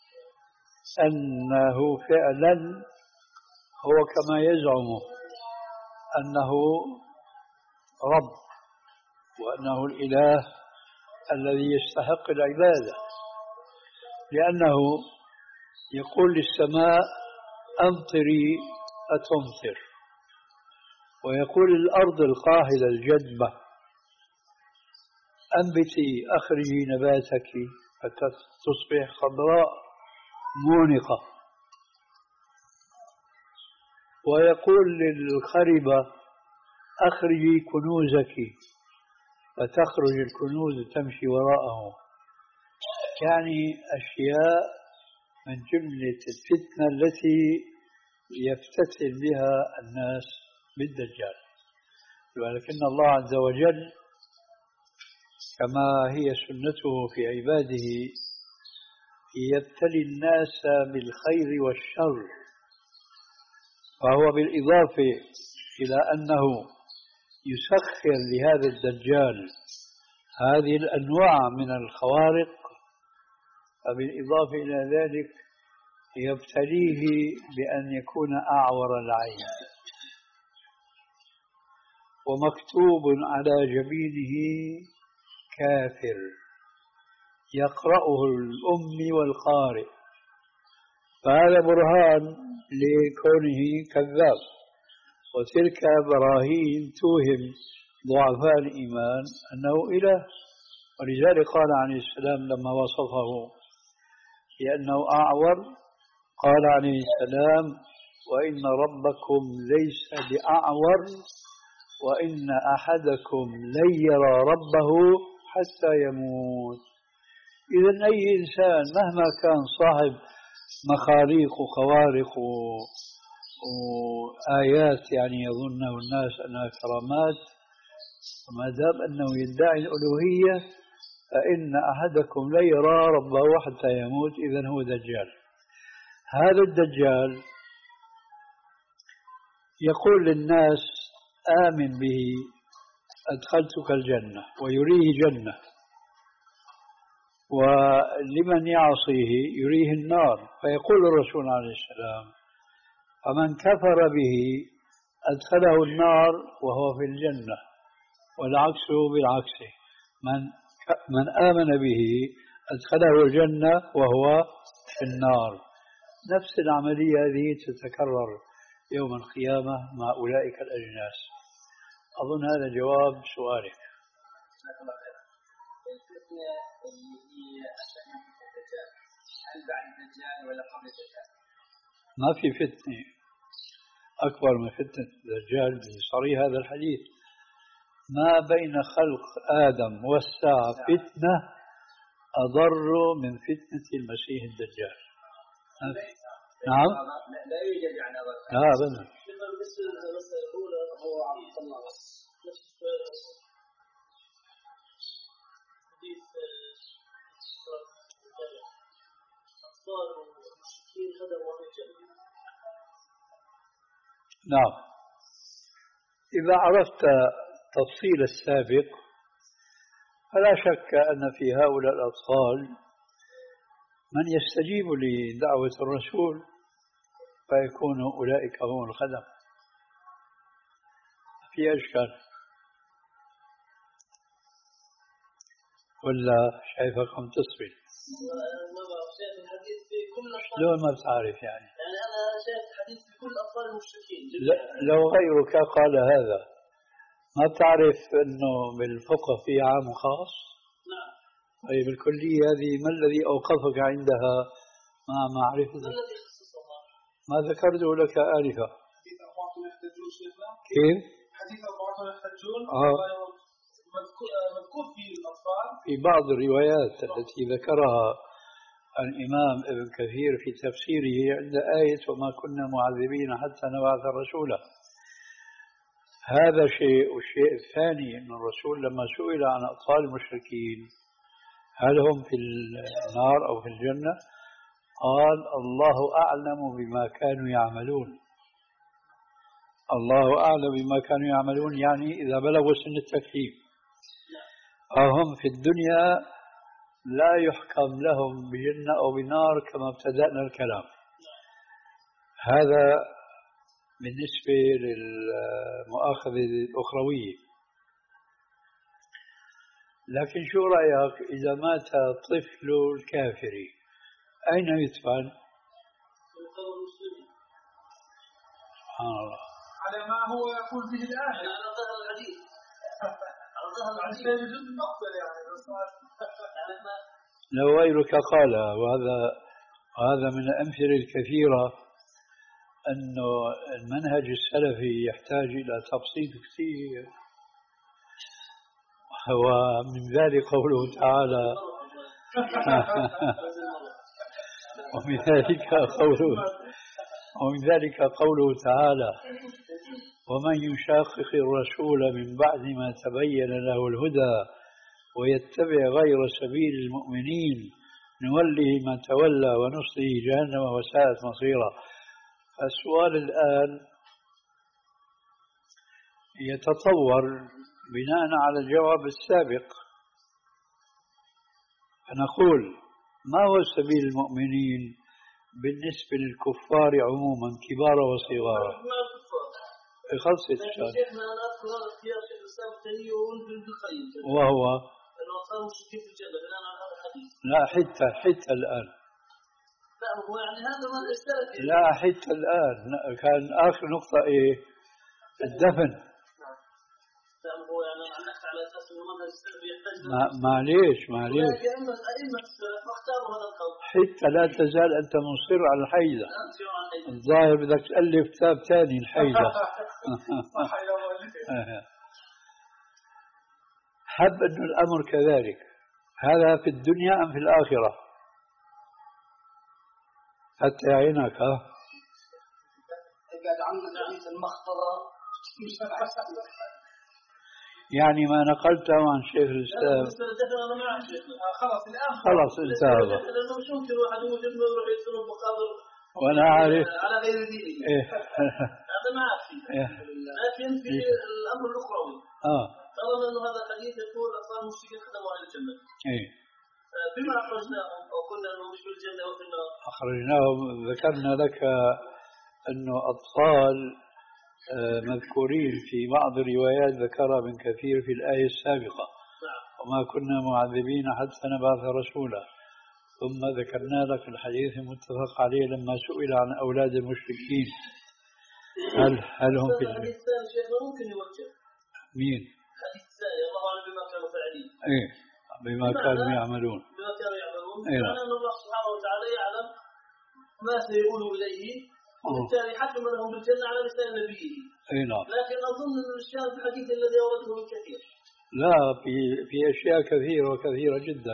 أنه فعلا هو كما يزعم أنه رب وأنه الإله الذي يستحق العبادة، لأنه يقول للسماء أمطري فتمطر، ويقول للأرض القاهلة الجدبة أنبتي أخرجي نباتك فتصبح خضراء مونقة، ويقول للخربة أخرجي كنوزك فتخرج الكنوز تمشي وراءه. يعني أشياء من جملة الفتنة التي يفتتن بها الناس بالدجال. ولكن الله عز وجل كما هي سنته في عباده يبتلي الناس بالخير والشر، فهو بالإضافة إلى أنه يسخر لهذا الدجال هذه الأنواع من الخوارق، فبالإضافة إلى ذلك يبتليه بأن يكون أعور العين، ومكتوب على جبينه كافر يقرأه الأمي والقارئ، فهذا برهان لكونه كذاب، وتلك براهين توهم ضعفاء الإيمان أنه إله. ولذلك قال عليه السلام لما وصفه بأنه أعور قال عليه السلام: وإن ربكم ليس بأعور وإن أحدكم لن يرى ربه حتى يموت. إذن أي إنسان مهما كان صاحب مخاريق وخوارق وآيات يعني يظنه الناس أنها كرامات، وما دام أنه يدعي الألوهية فإن أحدكم لا يرى ربه حتى يموت. إذن هو دجال. هذا الدجال يقول للناس: آمن به أدخلتك الجنة، ويريه جنة، ولمن يعصيه يريه النار. فيقول الرسول عليه السلام: فمن كفر به أدخله النار وهو في الجنة، والعكس بالعكس، من من آمن به أدخله الجنة وهو في النار. نفس العملية هذه تتكرر يوم القيامة مع أولئك الأجناس. أظن هذا جواب سؤالك. هل بعد الدجال ولا قبل الدجال؟ ما في فتنة أكبر من فتنة الدجال بصريح هذا الحديث. ما بين خلق آدم والساعة فتنة أضر من فتنة المسيح الدجال. نعم؟ لا يوجد يعني أضر. لا أبدا. المسألة الأولى هو عبد الله بس نفس السؤال. حديث أطفال المشركين هدموا الجنة. نعم. إذا عرفت تفصيل السابق فلا شك أن في هؤلاء الأطفال من يستجيب لدعوة الرسول فيكون أولئك هم الخدم. في أشكال ولا شايفك عم تصبر؟ شلون ما بتعرف يعني؟ يعني أنا شايف الحديث في كل أطفال المشركين. لو غيرك قال هذا ما بتعرف أنه بالفقه في عام خاص؟ نعم. طيب الكلية هذه ما الذي أوقفك عندها مع معرفتك؟ ما الذي خصصها؟ ما ذكرته لك آنفا. حديث أربعة يحتجون شيخنا؟ كيف؟ حديث أربعة يحتجون آه. مذكور في الأطفال؟ في بعض الروايات التي ذكرها الإمام ابن كثير في تفسيره عند آية وما كنا معذبين حتى نبعث رسولا. هذا شيء. والشيء الثاني أن الرسول لما سئل عن أطفال المشركين هل هم في النار أو في الجنة قال: الله أعلم بما كانوا يعملون. الله أعلم بما كانوا يعملون يعني إذا بلغوا سن التكليف. فهم في الدنيا لا يحكم لهم بجنة أو بنار كما ابتدأنا الكلام. هذا بالنسبة للمؤاخذة الأخروية. لكن شو رأيك إذا مات طفل الكافر أين يدفن؟ سبحان الله. على ما هو يقول به الآن. على ظهر الحديث. على ظهر الحديث. لو غيرك قال. وهذا وهذا من الأمثلة الكثيرة أنه المنهج السلفي يحتاج إلى تبسيط كثير. ومن ذلك قوله تعالى ومن ذلك قوله ومن ذلك قوله تعالى: ومن يشاقق الرسول من بعد ما تبين له الهدى ويتبع غير سبيل المؤمنين نوله ما تولى ونصله جهنم وساءت مصيرا. السؤال الآن يتطور بناء على الجواب السابق، فنقول: ما هو سبيل المؤمنين بالنسبة للكفار عموما كبار وصغار؟ خلصت الشهر. شيخنا أنا أذكر هذا اختيار شيخ الإسلام التيمية وابن القيم وهو أنه أصحاب المشركين في الجنة بناء على هذا الحديث. لا حتى حتى الآن لا هو يعني هذا ما السلف. لا حتى الآن كان آخر نقطة إيه؟ الدفن. نعم هو يعني علقت على أساس أنه منهج السلف يحتاج. ما معليش معليش. أئمة أئمة السلف اختاروا هذا القول. حتى لا تزال أنت مصر على الحيدة. الظاهر بدك تألف كتاب ثاني الحيدة. حب أن الأمر كذلك. هذا في الدنيا أم في الآخرة؟ حتى عينك ها. قاعد عندنا حديث المخطرة. يعني ما نقلته عن شيخ الإسلام. خلاص الآن خلاص انتهى. لأنه مش ممكن واحد يوجد إنه يروح يدفن بقبر. وأنا عارف. على غير دينه. إيه. هذا ما في. لكن في الأمر الأخروي. آه. طالما أنه هذا الحديث يقول أطفال المشركين خدموا أهل الجنة. إيه. بما أخرجناهم أو كنا أنه مش في الجنة أو في النار. أخرجناهم ذكرنا لك أنه أطفال مذكورين في بعض الروايات ذكرها ابن كثير في الآية السابقة. وما كنا معذبين حتى نبعث رسولا. ثم ذكرنا لك الحديث المتفق عليه لما سئل عن أولاد المشركين هل هل هم في الحديث الثاني شيخنا ممكن يوجه. مين؟ الحديث الثاني الله أعلم بما كانوا فاعلين. إيه بما كانوا يعملون. بما كانوا يعملون. إيه. معناه أن الله سبحانه وتعالى يعلم ما سيقول إليه. وبالتالي حكم لهم بالجنة على لسان نبيه. أي نعم. لكن أظن أن الشيء في الحديث الذي أورده من كثير. لا في في أشياء كثيرة وكثيرة جدا.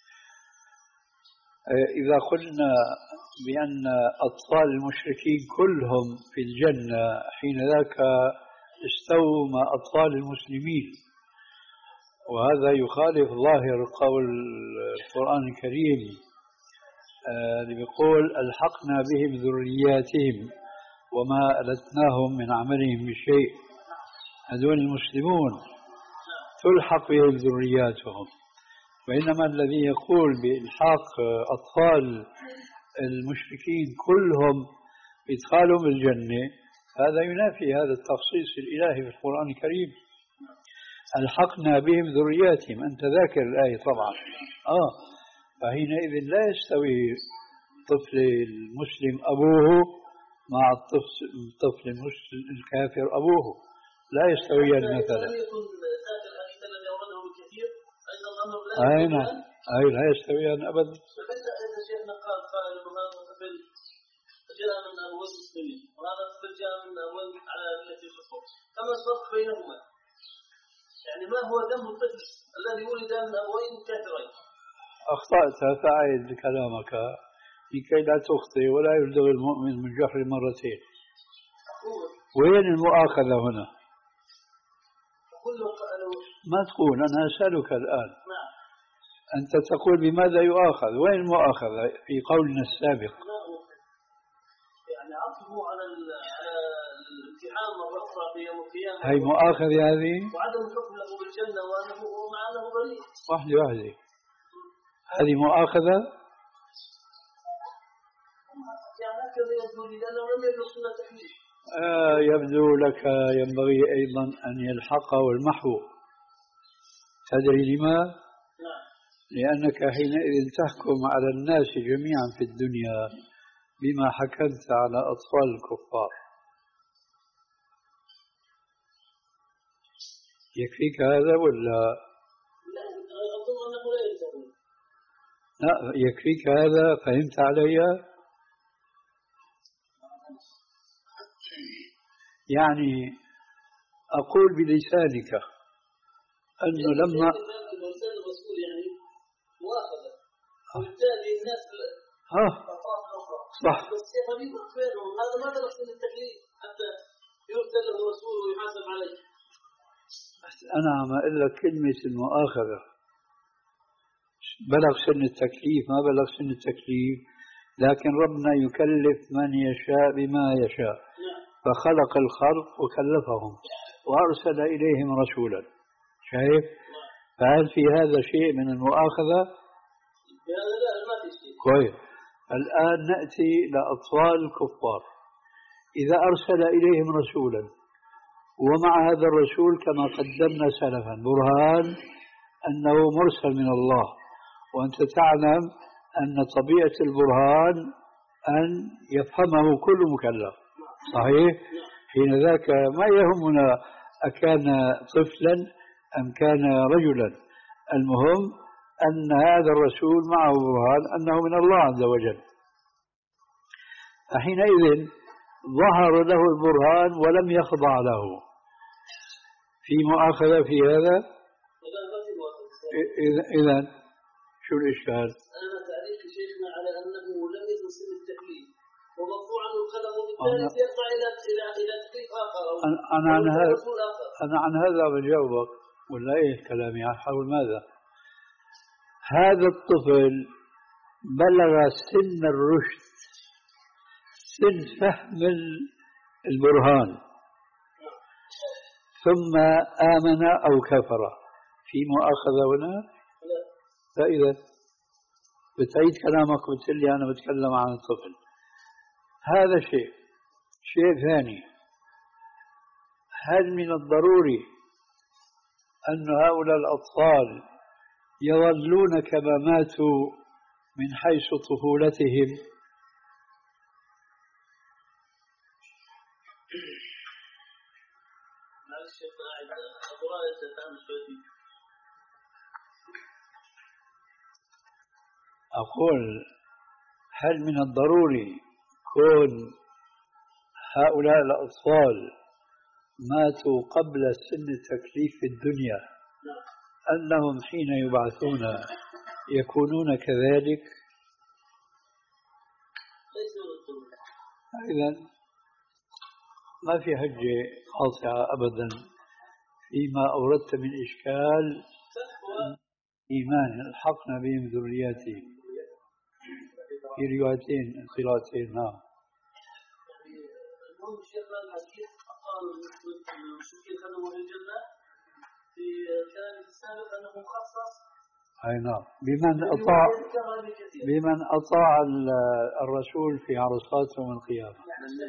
إذا قلنا بأن أطفال المشركين كلهم في الجنة حين ذاك استووا مع أطفال المسلمين، وهذا يخالف ظاهر قول القرآن الكريم اللي بيقول ألحقنا بهم ذرياتهم وما ألتناهم من عملهم بشيء. هذول المسلمون تلحق بهم ذرياتهم، وإنما الذي يقول بإلحاق أطفال المشركين كلهم إدخالهم الجنة هذا ينافي هذا التخصيص الإلهي في القرآن الكريم. ألحقنا بهم ذرياتهم، أنت ذاكر الآية طبعا. آه فحينئذ لا يستوي الطفل المسلم أبوه مع الطفل المسلم الكافر أبوه، لا يستويان مثلا. أي نعم أي لا يستويان أبدا. قال قال الطفل جاء من أبوين مسلمين وهذا الطفل جاء من أبوين على ملة الكفر، كما الفرق بينهما؟ يعني ما هو ذنب الطفل الذي ولد من أبوين كافرين؟ أخطأت فأعد كلامك لكي لا تخطئ ولا يلدغ المؤمن من جحر مرتين. وين المؤاخذة هنا؟ ما تقول أنا أسألك الآن. أنت تقول بماذا يؤاخذ؟ وين المؤاخذة في قولنا السابق؟ يعني عطفه على الامتحان مرة أخرى في يوم القيامة. هي مؤاخذة هذه؟ وعدم الحكم له بالجنة وأنه مع أنه بريء. واحدة واحدة. هذه مؤاخذة؟ يعني هكذا يبدو لي لأنه لم يبلغ سنة تكليف. آه يبدو لك ينبغي أيضا أن يلحقه المحو. تدري لما؟ نعم. لأنك حينئذ تحكم على الناس جميعا في الدنيا بما حكمت على أطفال الكفار. يكفيك هذا ولا؟ لا أظن أنه لا يلزم. لا يكفيك هذا، فهمت علي؟ يعني أقول بلسانك أنه لما يعني مؤاخذة وبالتالي الناس ها صح هذا ما درس من التكليف حتى يرسل له رسول ويحاسب عليه. أنا عم أقول لك كلمة المؤاخذة بلغ سن التكليف ما بلغ سن التكليف، لكن ربنا يكلف من يشاء بما يشاء. فخلق الخلق وكلفهم وأرسل إليهم رسولا. شايف؟ فهل في هذا شيء من المؤاخذة؟ كويس. الآن نأتي لأطفال الكفار. إذا أرسل إليهم رسولا ومع هذا الرسول كما قدمنا سلفا برهان أنه مرسل من الله، وأنت تعلم أن طبيعة البرهان أن يفهمه كل مكلف. صحيح؟ حين ذاك ما يهمنا أكان طفلا أم كان رجلا، المهم أن هذا الرسول معه برهان أنه من الله عز وجل. فحينئذ ظهر له البرهان ولم يخضع له. في مؤاخذة في هذا؟ إذن شو الإشكال؟ أنا تعليق شيخنا على أنه لم يصل سن التكليف ومرفوع عنه القلم وبالتالي سيرفع إلى إلى إلى تكليف آخر. أنا عن هذا أنا عن هذا بجاوبك ولا إيه كلامي حول ماذا؟ هذا الطفل بلغ سن الرشد، سن فهم البرهان، ثم آمن أو كفر، في مؤاخذة هنا؟ فإذا بتعيد كلامك وتقول لي أنا بتكلم عن الطفل، هذا شيء. شيء ثاني، هل من الضروري أن هؤلاء الأطفال يظلون كما ماتوا من حيث طفولتهم؟ أقول هل من الضروري كون هؤلاء الأطفال ماتوا قبل سن التكليف في الدنيا أنهم حين يبعثون يكونون كذلك؟ إذن ما في حجة قاطعة أبدا فيما أوردت من إشكال إيمان الحقنا بهم ذرياتهم في روايتين قراءتين. نعم. المهم شيخنا الحديث قال المشركين خدموا الجنة في كلام السابق أنه مخصص. أي نعم. بمن أطاع بمن أطاع الرسول في عرصات يوم القيامة.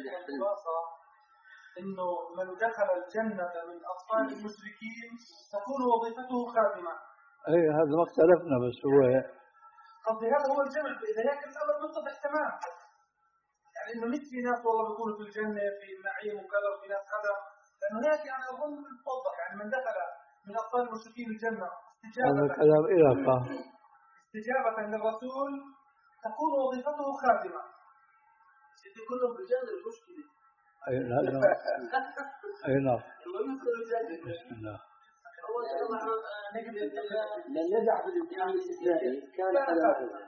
إنه من دخل الجنة من أطفال المشركين تكون وظيفته خادمة. أي هذا ما اختلفنا، بس هو قصدي هذا هو الجمع. إذا هيك الأمر منطبق تمام، يعني إنه مش في ناس والله بيكونوا في الجنة في النعيم وكذا وفي ناس كذا، لأنه هيك يعني أظن توضح يعني من دخل من أطفال المشركين الجنة استجابة كلام إلى فهم استجابة للرسول تكون وظيفته خادمة. سيدي كلهم في الجنة المشكلة. أي لا لا أي نعم. بسم الله. من يدع في الامتحان الاستثنائي كان على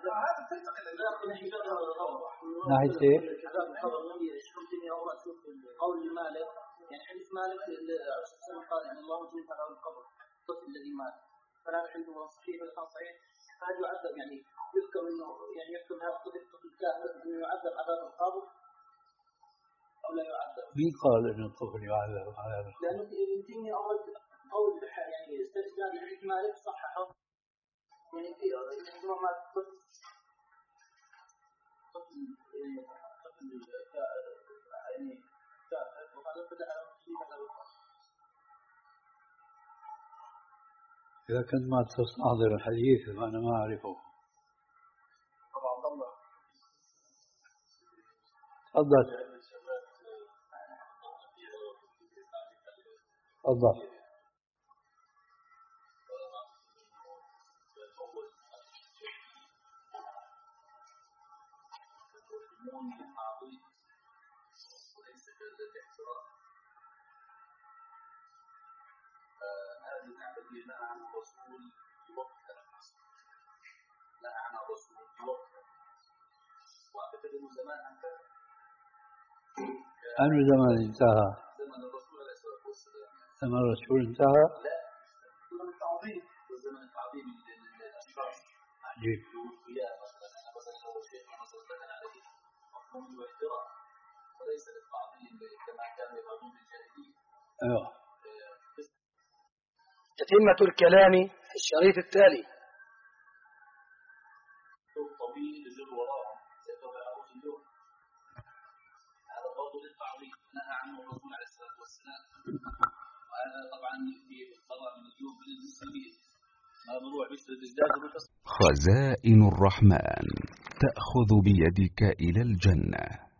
ناحية ايه؟ قول مالك يعني حديث مالك قال ان الله جل على القبر الطفل الذي مات فلا عنده صحيح ولا صحيح هذا يعذب يعني يذكر انه يعني يحكم هذا الطفل الطفل كافر انه يعذب عذاب القبر او لا يعذب. مين قال ان الطفل يعذب عذاب القبر؟ لانه يمكن اول قول يعني استشهاد حديث مالك صححه يعني في يعني ما طفل طفل طفل يعني كافر وهذا بدا على مصيبه على القبر. إذا كنت ما تستحضر الحديث فأنا ما أعرفه. طبعا الله. تفضل. تفضل. وليس كالاحترام. هذه العملية نهى عن الرسول في وقت العصر، نهى عن الرسول في وقت واعتقد انه زمان انتهى. أنه زمان انتهى؟ زمن الرسول عليه الصلاة والسلام. زمن الرسول انتهى؟ لا، زمن التعظيم وزمن التعظيم للأشخاص. عجيب. القيام مثلا أنا مثلا لو شيخ مثلا دخل عليه مفهوم واحترام وليس للتعظيم كما كانوا يفعلون في الجاهلية. أيوه. تتمة الكلام الشريط التالي. طويل يجر وراهم سيتوقع أبو اليوم. هذا برضه للتعظيم نهى عنه الرسول عليه الصلاة والسلام. وهذا طبعا في طبعا من اليوم للمسلمين. ما بروح بيشتري الدجاج. خزائن الرحمن. تأخذ بيدك إلى الجنة.